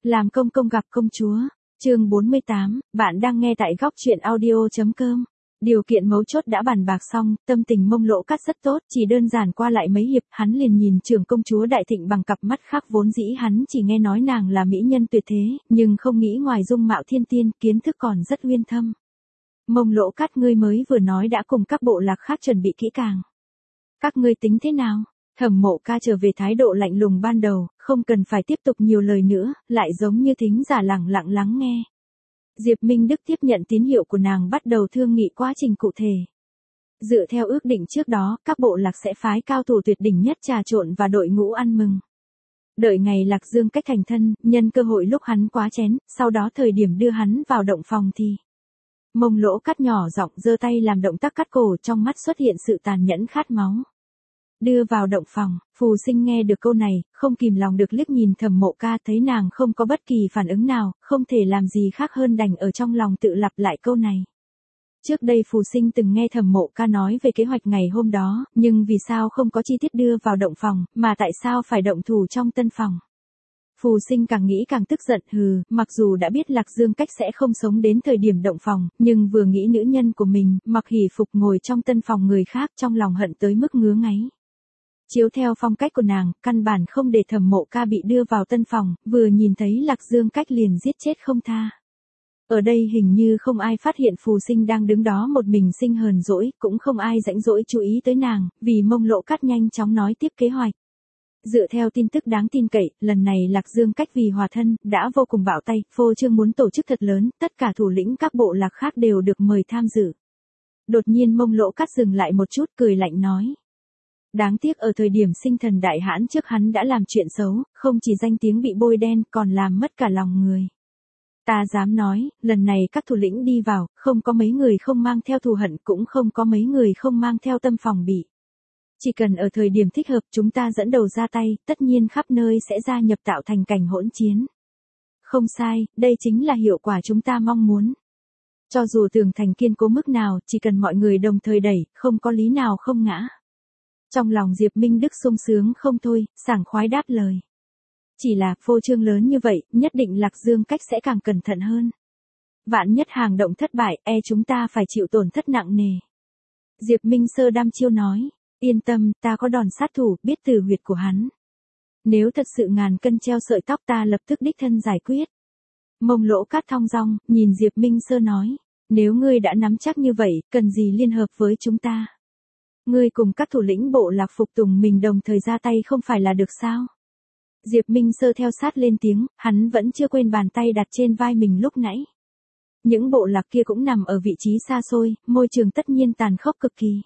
Làm công công gặp công chúa. Chương 48, bạn đang nghe tại góc truyện audio.com. Điều kiện mấu chốt đã bàn bạc xong, tâm tình Mông Lỗ Cát rất tốt, chỉ đơn giản qua lại mấy hiệp, hắn liền nhìn trưởng công chúa Đại Thịnh bằng cặp mắt khác vốn dĩ hắn chỉ nghe nói nàng là mỹ nhân tuyệt thế, nhưng không nghĩ ngoài dung mạo thiên tiên, kiến thức còn rất uyên thâm. Mông Lỗ Cát, ngươi mới vừa nói đã cùng các bộ lạc khác chuẩn bị kỹ càng. Các ngươi tính thế nào? Thẩm Mộ Ca trở về thái độ lạnh lùng ban đầu, không cần phải tiếp tục nhiều lời nữa, lại giống như thính giả lẳng lặng lắng nghe. Diệp Minh Đức tiếp nhận tín hiệu của nàng, bắt đầu thương nghị quá trình cụ thể. Dựa theo ước định trước đó, các bộ lạc sẽ phái cao thủ tuyệt đỉnh nhất trà trộn và đội ngũ ăn mừng. Đợi ngày Lạc Dương cách thành thân, nhân cơ hội lúc hắn quá chén, sau đó thời điểm đưa hắn vào động phòng thì Mông Lỗ Cát nhỏ giọng giơ tay làm động tác cắt cổ, trong mắt xuất hiện sự tàn nhẫn khát máu. Đưa vào động phòng, Phù Sinh nghe được câu này, không kìm lòng được liếc nhìn Thẩm Mộ Ca, thấy nàng không có bất kỳ phản ứng nào, không thể làm gì khác hơn đành ở trong lòng tự lặp lại câu này. Trước đây Phù Sinh từng nghe Thẩm Mộ Ca nói về kế hoạch ngày hôm đó, nhưng vì sao không có chi tiết đưa vào động phòng, mà tại sao phải động thủ trong tân phòng. Phù Sinh càng nghĩ càng tức giận, mặc dù đã biết Lạc Dương Cách sẽ không sống đến thời điểm động phòng, nhưng vừa nghĩ nữ nhân của mình, mặc hỉ phục ngồi trong tân phòng người khác, trong lòng hận tới mức ngứa ngáy. Chiếu theo phong cách của nàng, căn bản không để Thẩm Mộ Ca bị đưa vào tân phòng, vừa nhìn thấy Lạc Dương Cách liền giết chết không tha. Ở đây hình như không ai phát hiện Phù Sinh đang đứng đó một mình sinh hờn dỗi, cũng không ai rãnh rỗi chú ý tới nàng, vì Mông Lỗ Cát nhanh chóng nói tiếp kế hoạch. Dựa theo tin tức đáng tin cậy, lần này Lạc Dương Cách vì hòa thân, đã vô cùng bạo tay, phô trương muốn tổ chức thật lớn, tất cả thủ lĩnh các bộ lạc khác đều được mời tham dự. Đột nhiên Mông Lỗ Cát dừng lại một chút, cười lạnh nói. Đáng tiếc ở thời điểm sinh thần đại hãn trước hắn đã làm chuyện xấu, không chỉ danh tiếng bị bôi đen, còn làm mất cả lòng người. Ta dám nói, lần này các thủ lĩnh đi vào, không có mấy người không mang theo thù hận, cũng không có mấy người không mang theo tâm phòng bị. Chỉ cần ở thời điểm thích hợp chúng ta dẫn đầu ra tay, tất nhiên khắp nơi sẽ gia nhập tạo thành cảnh hỗn chiến. Không sai, đây chính là hiệu quả chúng ta mong muốn. Cho dù tường thành kiên cố mức nào, chỉ cần mọi người đồng thời đẩy, không có lý nào không ngã. Trong lòng Diệp Minh Đức sung sướng không thôi, sảng khoái đáp lời. Chỉ là phô trương lớn như vậy, nhất định Lạc Dương Cách sẽ càng cẩn thận hơn. Vạn nhất hàng động thất bại, chúng ta phải chịu tổn thất nặng nề. Diệp Minh Sơ đăm chiêu nói, yên tâm, ta có đòn sát thủ, biết từ huyệt của hắn. Nếu thật sự ngàn cân treo sợi tóc ta lập tức đích thân giải quyết. Mông Lỗ Cát thong dong, nhìn Diệp Minh Sơ nói, nếu ngươi đã nắm chắc như vậy, cần gì liên hợp với chúng ta? Ngươi cùng các thủ lĩnh bộ lạc phục tùng mình đồng thời ra tay không phải là được sao? Diệp Minh Sơ theo sát lên tiếng, hắn vẫn chưa quên bàn tay đặt trên vai mình lúc nãy. Những bộ lạc kia cũng nằm ở vị trí xa xôi, môi trường tất nhiên tàn khốc cực kỳ.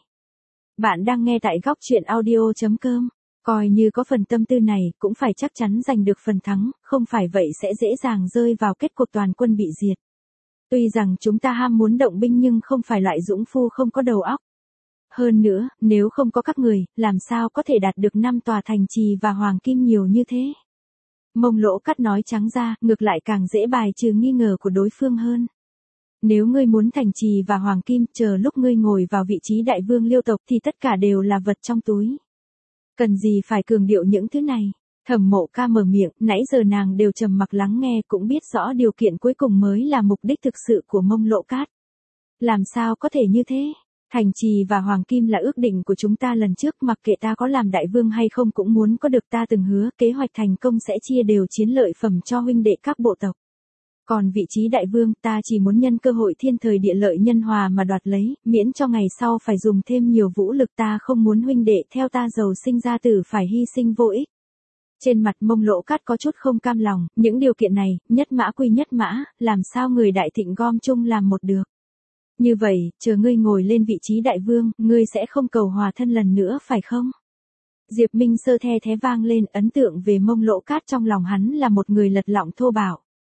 Bạn đang nghe tại góc truyện audio.com. Coi như có phần tâm tư này, cũng phải chắc chắn giành được phần thắng, không phải vậy sẽ dễ dàng rơi vào kết cục toàn quân bị diệt. Tuy rằng chúng ta ham muốn động binh nhưng không phải loại dũng phu không có đầu óc. Hơn nữa, nếu không có các người, làm sao có thể đạt được 5 tòa thành trì và hoàng kim nhiều như thế? Mông Lỗ Cát nói trắng ra, ngược lại càng dễ bài trừ nghi ngờ của đối phương hơn. Nếu ngươi muốn thành trì và hoàng kim, chờ lúc ngươi ngồi vào vị trí đại vương Liêu tộc thì tất cả đều là vật trong túi. Cần gì phải cường điệu những thứ này? Thẩm Mộ Ca mở miệng, nãy giờ nàng đều trầm mặc lắng nghe, cũng biết rõ điều kiện cuối cùng mới là mục đích thực sự của Mông Lỗ Cát. Làm sao có thể như thế? Thành trì và hoàng kim là ước định của chúng ta lần trước, mặc kệ ta có làm đại vương hay không cũng muốn có được, ta từng hứa, kế hoạch thành công sẽ chia đều chiến lợi phẩm cho huynh đệ các bộ tộc. Còn vị trí đại vương, ta chỉ muốn nhân cơ hội thiên thời địa lợi nhân hòa mà đoạt lấy, miễn cho ngày sau phải dùng thêm nhiều vũ lực, ta không muốn huynh đệ theo ta giàu sinh ra tử phải hy sinh vô ích. Trên mặt Mông Lỗ Cát có chút không cam lòng, những điều kiện này, nhất mã quy nhất mã, làm sao người Đại Thịnh gom chung làm một được. Như vậy, chờ ngươi ngồi lên vị trí đại vương, ngươi sẽ không cầu hòa thân lần nữa phải không? Diệp Minh Sơ the thé vang lên, ấn tượng về Mông Lỗ Cát trong lòng hắn là một người lật lọng thô bạo.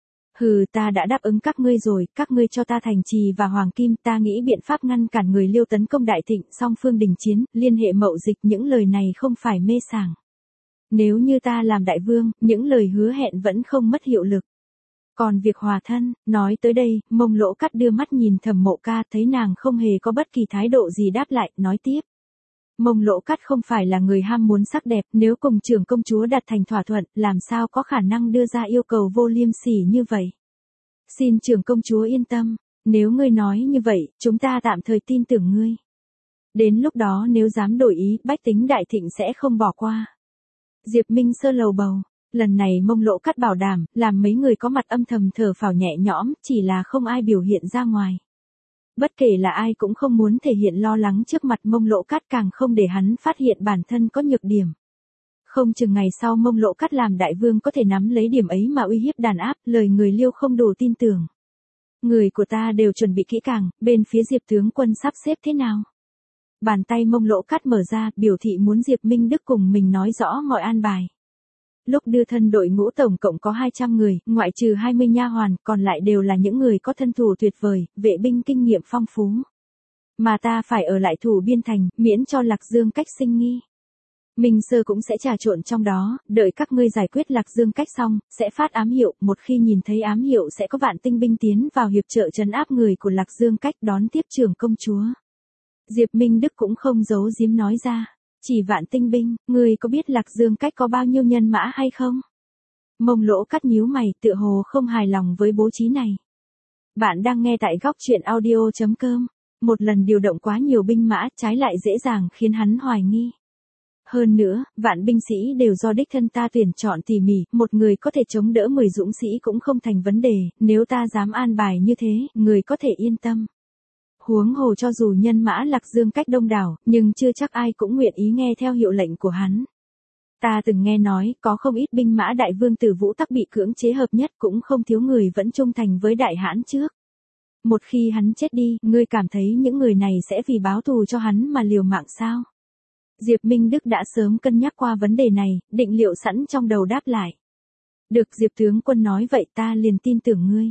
Ta đã đáp ứng các ngươi rồi, các ngươi cho ta thành trì và hoàng kim, ta nghĩ biện pháp ngăn cản người Liêu tấn công Đại Thịnh, song phương đình chiến, liên hệ mậu dịch, những lời này không phải mê sảng. Nếu như ta làm đại vương, những lời hứa hẹn vẫn không mất hiệu lực. Còn việc hòa thân, nói tới đây, Mông Lỗ Cát đưa mắt nhìn Thẩm Mộ Ca, thấy nàng không hề có bất kỳ thái độ gì đáp lại, nói tiếp. Mông Lỗ Cát không phải là người ham muốn sắc đẹp, nếu cùng trưởng công chúa đạt thành thỏa thuận, làm sao có khả năng đưa ra yêu cầu vô liêm sỉ như vậy. Xin trưởng công chúa yên tâm, nếu ngươi nói như vậy, chúng ta tạm thời tin tưởng ngươi. Đến lúc đó nếu dám đổi ý, bách tính đại thịnh sẽ không bỏ qua. Diệp Minh Sơ lầu bầu, lần này Mông Lỗ Cát bảo đảm, làm mấy người có mặt âm thầm thở phào nhẹ nhõm, chỉ là không ai biểu hiện ra ngoài. Bất kể là ai cũng không muốn thể hiện lo lắng trước mặt Mông Lỗ Cát, càng không để hắn phát hiện bản thân có nhược điểm. Không chừng ngày sau Mông Lỗ Cát làm đại vương có thể nắm lấy điểm ấy mà uy hiếp đàn áp, lời người Liêu không đủ tin tưởng. Người của ta đều chuẩn bị kỹ càng, bên phía Diệp tướng quân sắp xếp thế nào? Bàn tay Mông Lỗ Cát mở ra, biểu thị muốn Diệp Minh Đức cùng mình nói rõ mọi an bài. Lúc đưa thân đội ngũ tổng cộng có 200 người, ngoại trừ 20 nha hoàn, còn lại đều là những người có thân thủ tuyệt vời, vệ binh kinh nghiệm phong phú. Mà ta phải ở lại thủ biên thành, miễn cho Lạc Dương Cách sinh nghi. Minh Sơ cũng sẽ trà trộn trong đó, đợi các ngươi giải quyết Lạc Dương Cách xong, sẽ phát ám hiệu, một khi nhìn thấy ám hiệu sẽ có vạn tinh binh tiến vào hiệp trợ trấn áp người của Lạc Dương Cách đón tiếp trưởng công chúa. Diệp Minh Đức cũng không giấu giếm nói ra, chỉ vạn tinh binh, người có biết Lạc Dương Cách có bao nhiêu nhân mã hay không? Mông Lỗ Cát nhíu mày, tựa hồ không hài lòng với bố trí này. Bạn đang nghe tại góc truyện audio.com, một lần điều động quá nhiều binh mã, trái lại dễ dàng khiến hắn hoài nghi. Hơn nữa, vạn binh sĩ đều do đích thân ta tuyển chọn tỉ mỉ, một người có thể chống đỡ 10 dũng sĩ cũng không thành vấn đề, nếu ta dám an bài như thế, người có thể yên tâm. Huống hồ cho dù nhân mã Lạc Dương Cách đông đảo, nhưng chưa chắc ai cũng nguyện ý nghe theo hiệu lệnh của hắn. Ta từng nghe nói, có không ít binh mã đại vương Tử Vũ Tắc bị cưỡng chế hợp nhất, cũng không thiếu người vẫn trung thành với đại hãn trước. Một khi hắn chết đi, ngươi cảm thấy những người này sẽ vì báo thù cho hắn mà liều mạng sao? Diệp Minh Đức đã sớm cân nhắc qua vấn đề này, định liệu sẵn trong đầu đáp lại. Được, Diệp tướng quân nói vậy ta liền tin tưởng ngươi.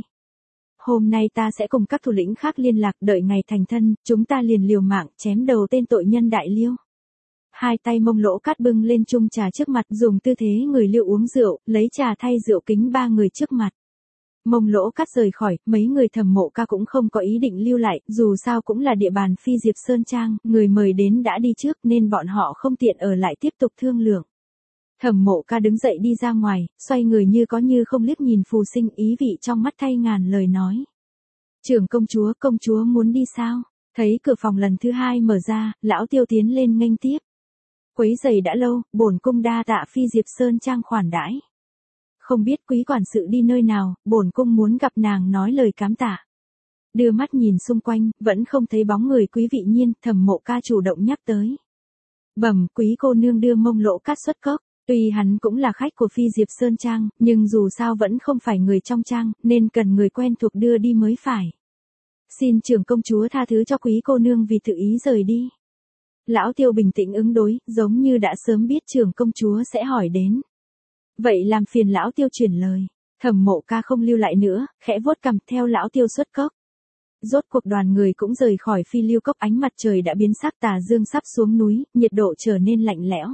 Hôm nay ta sẽ cùng các thủ lĩnh khác liên lạc, đợi ngày thành thân, chúng ta liền liều mạng chém đầu tên tội nhân đại Liêu. Hai tay Mông Lỗ Cát bưng lên chung trà trước mặt, dùng tư thế người Liêu uống rượu, lấy trà thay rượu kính ba người trước mặt. Mông Lỗ Cát rời khỏi, mấy người Thẩm Mộ Ca cũng không có ý định lưu lại, dù sao cũng là địa bàn phi Diệp Sơn Trang, người mời đến đã đi trước nên bọn họ không tiện ở lại tiếp tục thương lượng. Thẩm Mộ Ca đứng dậy đi ra ngoài, xoay người như có như không liếc nhìn Phù Sinh, ý vị trong mắt thay ngàn lời nói. Trưởng công chúa muốn đi sao? Thấy cửa phòng lần thứ hai mở ra, lão Tiêu tiến lên nghênh tiếp. Quấy giày đã lâu, bổn cung đa tạ phi Diệp Sơn Trang khoản đãi. Không biết quý quản sự đi nơi nào, bổn cung muốn gặp nàng nói lời cám tạ. Đưa mắt nhìn xung quanh, vẫn không thấy bóng người Quý Vị Nhiên, Thẩm Mộ Ca chủ động nhắc tới. Bẩm, quý cô nương đưa Mông Lỗ Cát xuất cốc. Tuy hắn cũng là khách của phi Diệp Sơn Trang, nhưng dù sao vẫn không phải người trong trang, nên cần người quen thuộc đưa đi mới phải. Xin trưởng công chúa tha thứ cho quý cô nương vì tự ý rời đi. Lão Tiêu bình tĩnh ứng đối, giống như đã sớm biết trưởng công chúa sẽ hỏi đến. Vậy làm phiền lão Tiêu chuyển lời. Thẩm Mộ Ca không lưu lại nữa, khẽ vuốt cằm theo lão Tiêu xuất cốc. Rốt cuộc đoàn người cũng rời khỏi Phi Lưu Cốc, ánh mặt trời đã biến sắc, tà dương sắp xuống núi, nhiệt độ trở nên lạnh lẽo.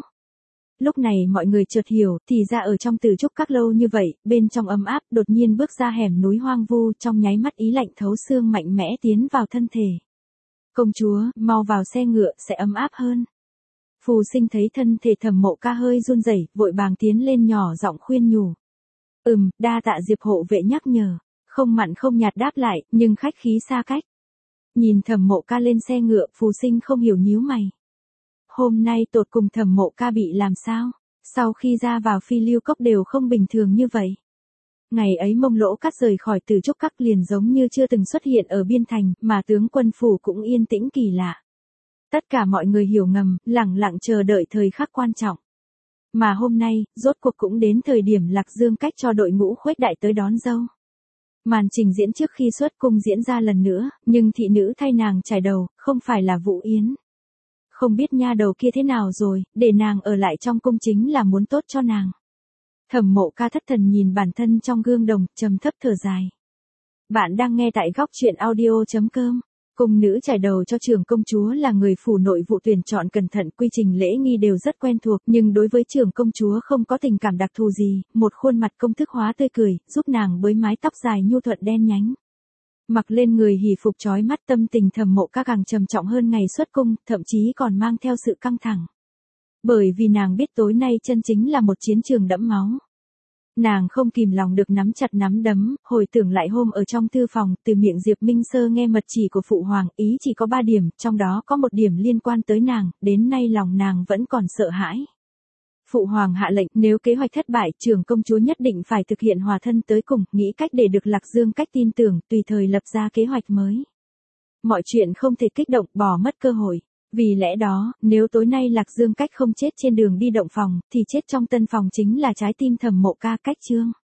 Lúc này mọi người chợt hiểu, thì ra ở trong Từ Trúc Các lâu như vậy, bên trong ấm áp, đột nhiên bước ra hẻm núi hoang vu, trong nháy mắt ý lạnh thấu xương mạnh mẽ tiến vào thân thể. Công chúa, mau vào xe ngựa, sẽ ấm áp hơn. Phù Sinh thấy thân thể Thẩm Mộ Ca hơi run rẩy, vội vàng tiến lên nhỏ giọng khuyên nhủ. Đa tạ Diệp hộ vệ nhắc nhở. Không mặn không nhạt đáp lại, nhưng khách khí xa cách. Nhìn Thẩm Mộ Ca lên xe ngựa, Phù Sinh không hiểu nhíu mày. Hôm nay tột cùng Thẩm Mộ Ca bị làm sao? Sau khi ra vào Phi Lưu Cốc đều không bình thường như vậy. Ngày ấy Mông Lỗ Cát rời khỏi Từ Trúc Các liền giống như chưa từng xuất hiện ở biên thành, mà tướng quân phủ cũng yên tĩnh kỳ lạ. Tất cả mọi người hiểu ngầm, lẳng lặng chờ đợi thời khắc quan trọng. Mà hôm nay, rốt cuộc cũng đến thời điểm Lạc Dương Cách cho đội ngũ khuếch đại tới đón dâu. Màn trình diễn trước khi xuất cung diễn ra lần nữa, nhưng thị nữ thay nàng trải đầu, không phải là Vũ Yến. Không biết nha đầu kia thế nào rồi, để nàng ở lại trong cung chính là muốn tốt cho nàng. Thẩm Mộ Ca thất thần nhìn bản thân trong gương đồng, trầm thấp thở dài. Bạn đang nghe tại góc truyện audio.com. Cung nữ trải đầu cho trưởng công chúa là người phủ nội vụ tuyển chọn cẩn thận, quy trình lễ nghi đều rất quen thuộc, nhưng đối với trưởng công chúa không có tình cảm đặc thù gì, một khuôn mặt công thức hóa tươi cười, giúp nàng bới mái tóc dài nhu thuận đen nhánh. Mặc lên người hỷ phục chói mắt, tâm tình Thẩm Mộ Ca càng trầm trọng hơn ngày xuất cung, thậm chí còn mang theo sự căng thẳng. Bởi vì nàng biết tối nay chân chính là một chiến trường đẫm máu. Nàng không kìm lòng được nắm chặt nắm đấm, hồi tưởng lại hôm ở trong thư phòng, từ miệng Diệp Minh Sơ nghe mật chỉ của Phụ Hoàng, ý chỉ có 3 điểm, trong đó có một điểm liên quan tới nàng, đến nay lòng nàng vẫn còn sợ hãi. Phụ Hoàng hạ lệnh, nếu kế hoạch thất bại, trưởng công chúa nhất định phải thực hiện hòa thân tới cùng, nghĩ cách để được Lạc Dương Cách tin tưởng, tùy thời lập ra kế hoạch mới. Mọi chuyện không thể kích động, bỏ mất cơ hội. Vì lẽ đó, nếu tối nay Lạc Dương Cách không chết trên đường đi động phòng, thì chết trong tân phòng chính là trái tim Thẩm Mộ Ca. Cách chương